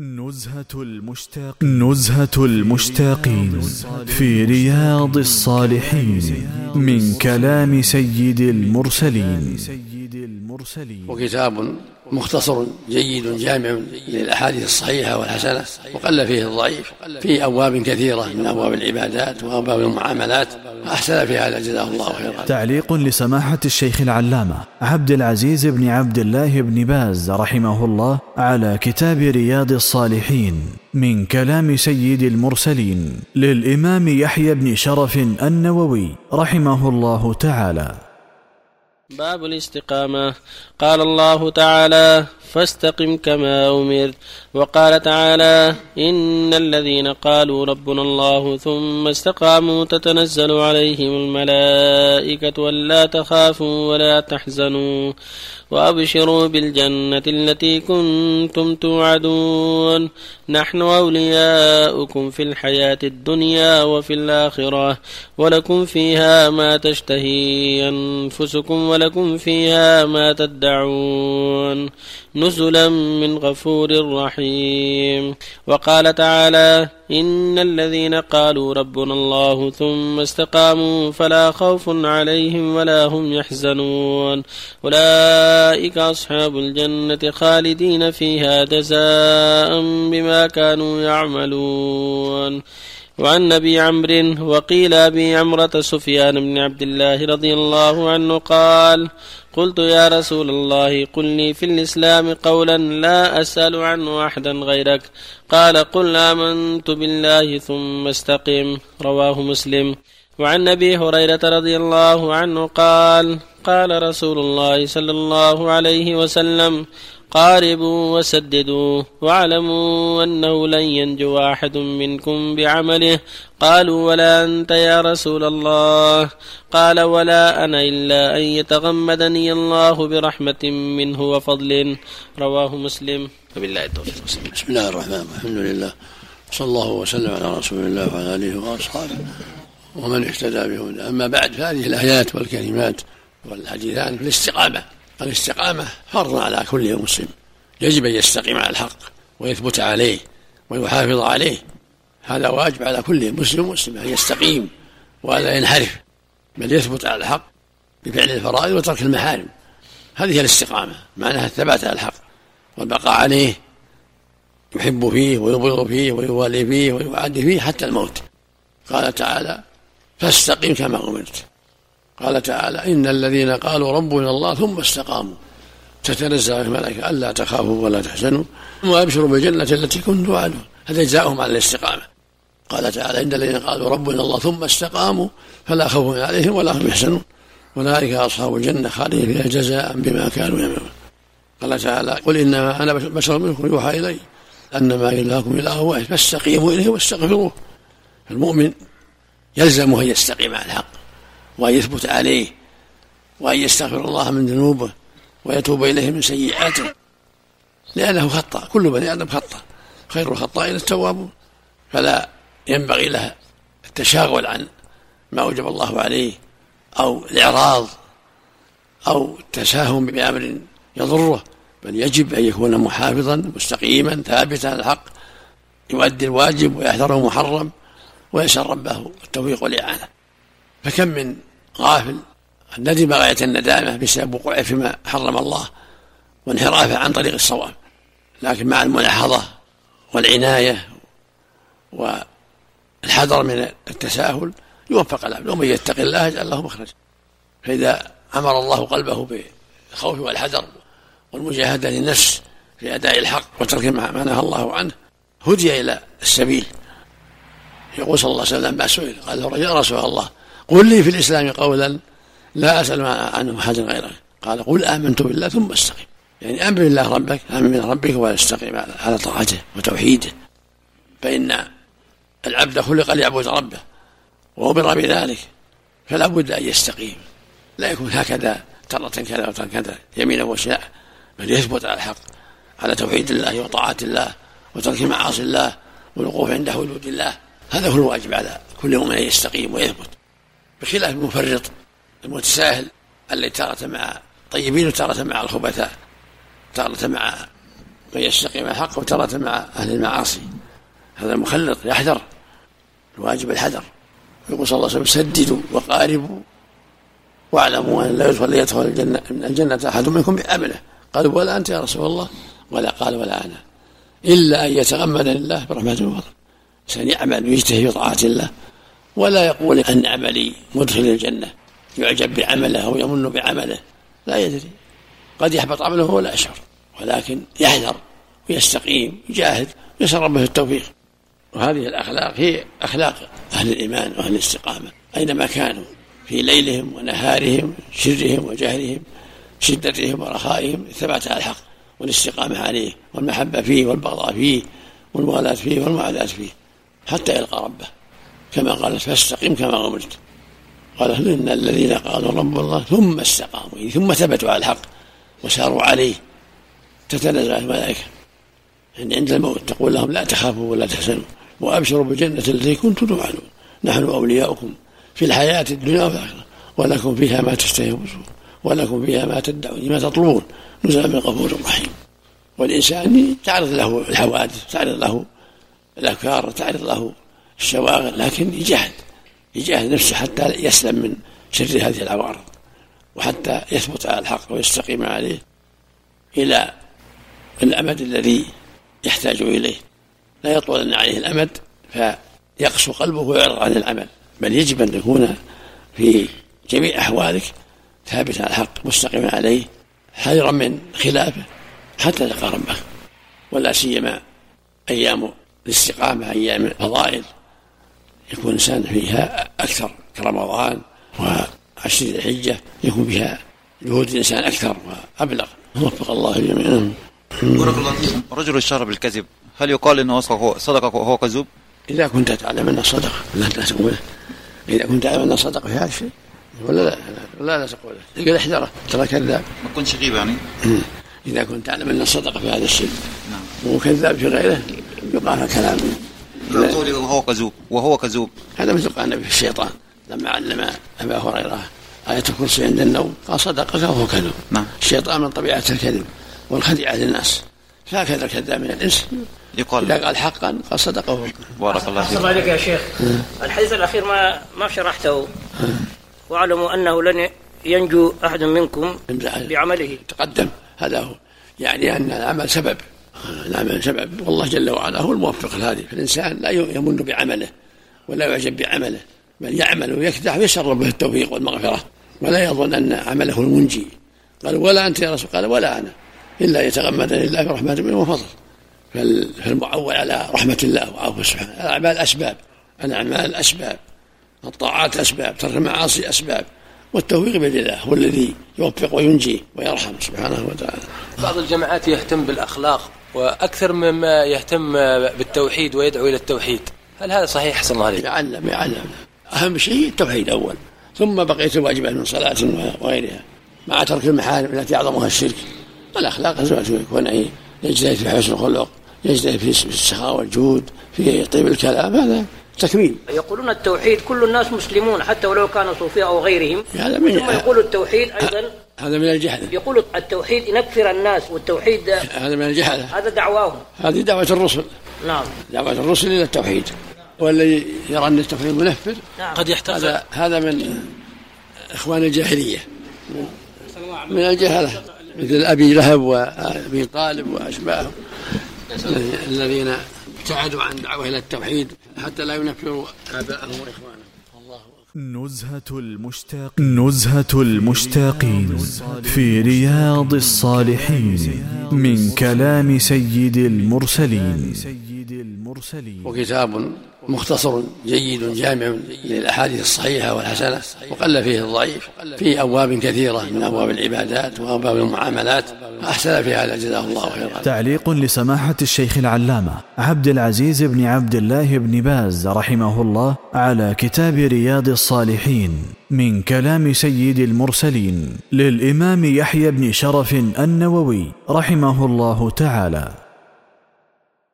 نزهة المشتاقين في رياض الصالحين من كلام سيد المرسلين. وكتاب مختصر جيد جامع للأحاديث الصحيحة والحسنة، وقل فيه الضعيف، في أبواب كثيرة من أبواب العبادات وأبواب المعاملات، أحسن في هذا جزاه الله خيرا. تعليق لسماحة الشيخ العلامة عبد العزيز بن عبد الله بن باز رحمه الله على كتاب رياض الصالحين من كلام سيد المرسلين للإمام يحيى بن شرف النووي رحمه الله تعالى. باب الاستقامة. قال الله تعالى: فاستقم كما أمرت. وقال تعالى: إن الذين قالوا ربنا الله ثم استقاموا تتنزل عليهم الملائكة ألا تخافوا ولا تحزنوا وأبشروا بالجنة التي كنتم توعدون نحن أولياؤكم في الحياة الدنيا وفي الآخرة ولكم فيها ما تشتهي أنفسكم ولكم فيها ما تدعون نزلا من غفور رحيم. وقال تعالى: إن الذين قالوا ربنا الله ثم استقاموا فلا خوف عليهم ولا هم يحزنون أولئك أصحاب الجنة خالدين فيها جزاء بما كانوا يعملون. وعن أبي عمرو وقيل أبي عمرة سفيان بن عبد الله رضي الله عنه قال: قلت يا رسول الله قل لي في الإسلام قولا لا أسأل عنه أحدا غيرك. قال: قل آمنت بالله ثم استقم. رواه مسلم. وعن أبي هريرة رضي الله عنه قال: قال رسول الله صلى الله عليه وسلم: قاربوا وسددوا واعلموا أنه لن ينجو أحد منكم بعمله. قالوا: ولا أنت يا رسول الله؟ قال: ولا أنا إلا أن يتغمدني الله برحمة منه وفضل. رواه مسلم. وبالله التوفيق. بسم الله الرحمن الرحيم. الحمد لله، صلى الله وسلم على رسول الله وعلى آله وأصحابه ومن اهتدى بهداه. أما بعد، فهذه الآيات والكلمات والحديثان في الاستقامة. الاستقامة فرض على كل مسلم، يجب أن يستقيم على الحق ويثبت عليه ويحافظ عليه. هذا واجب على كل مسلم أن يستقيم ولا ينحرف، بل يثبت على الحق بفعل الفرائض وترك المحارم. هذه الاستقامة، معناها الثبات على الحق والبقاء عليه، يحب فيه ويبغض فيه ويوالي فيه ويعادي فيه حتى الموت. قال تعالى: فاستقم كما أمرت. قال تعالى: إن الذين قالوا ربنا الله ثم استقاموا تتنزل عليهم الملائكة ألا تخافوا ولا تحزنوا وأبشروا بالجنة التي كنتم توعدون. هذا جزاؤهم على الاستقامة. قال تعالى: إن الذين قالوا ربنا الله ثم استقاموا فلا خوف عليهم ولا هم يحزنون أولئك أصحاب الجنة خالدين فيها جزاء بما كانوا يعملون. قال تعالى: قل إنما أنا بشر منكم يوحى إلي أنما إلهكم إله واحد فاستقيموا إليه واستغفروه. المؤمن يلزمه أن يستقيم على الحق وأن يثبت عليه وأن يستغفر الله من ذنوبه ويتوب إليه من سيئاته، لأنه خطأ، كل بني آدم خطأ، خير الخطائين التوابون. فلا ينبغي له التشاغل عن ما أوجب الله عليه أو الإعراض أو التساهل بأمر يضره، بل يجب أن يكون محافظا مستقيما ثابتا على الحق، يؤدي الواجب ويحذر المحرم ويسأل ربه التوفيق والإعانة. فكم من غافل ندم غاية الندامة بسبب وقوعه فيما حرم الله وانحرافه عن طريق الصواب، لكن مع الملاحظة والعناية والحذر من التساهل يوفق العبد، ومن يتق الله يجعل له مخرجا. فإذا أمر الله قلبه بالخوف والحذر والمجاهدة للنفس في أداء الحق وترك ما نهى الله عنه، هدي إلى السبيل. يقول صلى الله عليه وسلم ما سئل قال له: يا رسول الله قل لي في الإسلام قولا لا أسأل عنه أحدا غيرك. قال: قل آمنت بالله ثم استقم. يعني آمن بالله ربك، آمن بالله ربك واستقم على طاعته وتوحيده. فإن العبد خلق ليعبد ربه وأمر بذلك، فلا بد أن يستقيم، لا يكون هكذا ترة كذا وترة كذا يمينا وشاء، بل يثبت على الحق على توحيد الله وطاعة الله وترك معاصي الله والوقوف عند حدود الله. هذا هو الواجب على كل مؤمن أن يستقيم ويثبت، بخلاف المفرط المتساهل الذي تارة مع طيبين وتارة مع الخبثاء، تارة مع من يستقيم الحق وترة مع أهل المعاصي، هذا مخلط يحذر، الواجب الحذر. يقول صلى الله عليه وسلم سددوا وقاربوا واعلموا أن لا يدخل الجنة أحد منكم بعمله. قالوا ولا أنت يا رسول الله؟ ولا قال ولا أنا، إلا أن يتغمدني الله برحمته وفضله. إنسان يعمل ويجتهد في طاعة الله ولا يقول أن عملي مدخل الجنة، يعجب بعمله أو يمن بعمله، لا يدري، قد يحبط عمله وهو لا يشعر، ولكن يحذر ويستقيم يجاهد ويسأل ربه التوفيق. وهذه الأخلاق هي أخلاق أهل الإيمان وأهل الاستقامة أينما كانوا، في ليلهم ونهارهم، سرهم وجهرهم، شدتهم ورخائهم، الثبات على الحق والاستقامة عليه، والمحبة فيه والبغضاء فيه والموالاة فيه والمعاداة فيه، حتى يلقى ربه، كما قال فاستقم كما أمرت. قال إن الذين قالوا رب الله ثم استقاموا، ثم ثبتوا على الحق وساروا عليه، تتنزل الملائكة عند الموت تقول لهم لا تخافوا ولا تحزنوا وأبشروا بالجنة التي كنتم توعدون، نحن أولياؤكم في الحياة الدنيا والآخرة، ولكم فيها ما تشتهي أنفسكم ولكم فيها ما تدعون ما تطلبون نزلا من غفور رحيم. والإنسان تعرض له الحوادث، تعرض له الأفكار، تعرض له الشواغل، لكن يجاهد نفسه حتى يسلم من شر هذه العوارض، وحتى يثبت على الحق ويستقيم عليه إلى الأمد الذي يحتاج إليه. لا يطول عليه الأمد فيقسو قلبه ويعرض عن العمل، بل يجب أن يكون في جميع أحوالك ثابت على الحق مستقيم عليه، حذرا من خلافه حتى تلقى ربك. ولا سيما أيام الاستقامة، أيام الفضائل، يكون الإنسان فيها أكثر كرمضان وعشر ذي الحجة، يكون فيها جهود الإنسان أكثر وأبلغ. وفق الله جميعا. بارك الله فيكم. رجل اشتهر بالكذب، هل يقال انه صدق وهو كذوب؟ اذا كنت تعلم انه صدق لا تقوله، اذا كنت تعلم انه صدق في هذا الشيء ولا لا تقوله، يقول احذره ترى كذاب، ما تكونش غيبه يعني. اذا كنت تعلم انه صدق في هذا الشيء نعم وكذاب في غيره يقال كلام. قوله وهو كذوب هذا مثل قال النبي في الشيطان لما علم ابا هريره آية الكرسي عند النوم قال صدقك وهو كذوب. نعم. الشيطان من طبيعة الكذب والخديعة للناس، فهكذا الكذاب من الإنس إذا قال حقا قال صدقه. بارك الله فيك. أحسن عليك يا شيخ. الحديث الأخير ما شرحته، واعلموا أنه لن ينجو أحد منكم بعمله. تقدم هذا هو، يعني أن العمل سبب، والله جل وعلا هو الموفق لهذه، فالإنسان لا يمن بعمله ولا يعجب بعمله، بل يعمل ويكدح ويسأل ربه التوفيق والمغفرة، ولا يظن أن عمله المنجي. قال ولا أنت يا رسول؟ قال ولا أنا، إلا يتغمدني الله برحمته وفضل. فالمعول على رحمة الله وعافه سبحانه. الأعمال أسباب، الطاعات أسباب، ترك المعاصي أسباب، والتوفيق بيد الله هو الذي يوفق وينجي ويرحم سبحانه وتعالى. بعض الجماعات يهتم بالأخلاق وأكثر مما يهتم بالتوحيد ويدعو إلى التوحيد، هل هذا صحيح؟ حسن الله عليك. يعلم أهم شيء التوحيد أول، ثم بقية الواجبات من صلاة وغيرها، مع ترك المحارم التي أعظمها الشرك. والأخلاق يكون يجتهد في حسن الخلق، يجتهد في السخاء والجود، في طيب الكلام، هذا تكميل. يقولون التوحيد كل الناس مسلمون حتى ولو كانوا صوفياء أو غيرهم، ثم يقول التوحيد أيضا هذا من الجهل. يقول التوحيد ينكر الناس، والتوحيد هذا من الجهل، هذا دعواهم. هذه دعوة الرسل. نعم، دعوة الرسل إلى التوحيد، والذي يرى أن التوحيد منفر نعم. قد يحتاج هذا من إخوان الجاهلية، من الجهلة، مثل أبي لهب وأبي طالب وأشباههم الذين ابتعدوا عن دعوة إلى التوحيد حتى لا ينفروا آباءهم وإخوانهم. نزهة المشتاقين في رياض الصالحين من كلام سيد المرسلين. وكتاب مختصر جيد جامع للأحاديث الصحيحة والحسنة، وقل فيه الضعيف، في أبواب كثيرة من أبواب العبادات وأبواب المعاملات، أحسن في هذا جزاه الله خيرا. تعليق لسماحة الشيخ العلامة عبد العزيز بن عبد الله بن باز رحمه الله على كتاب رياض الصالحين من كلام سيد المرسلين للإمام يحيى بن شرف النووي رحمه الله تعالى.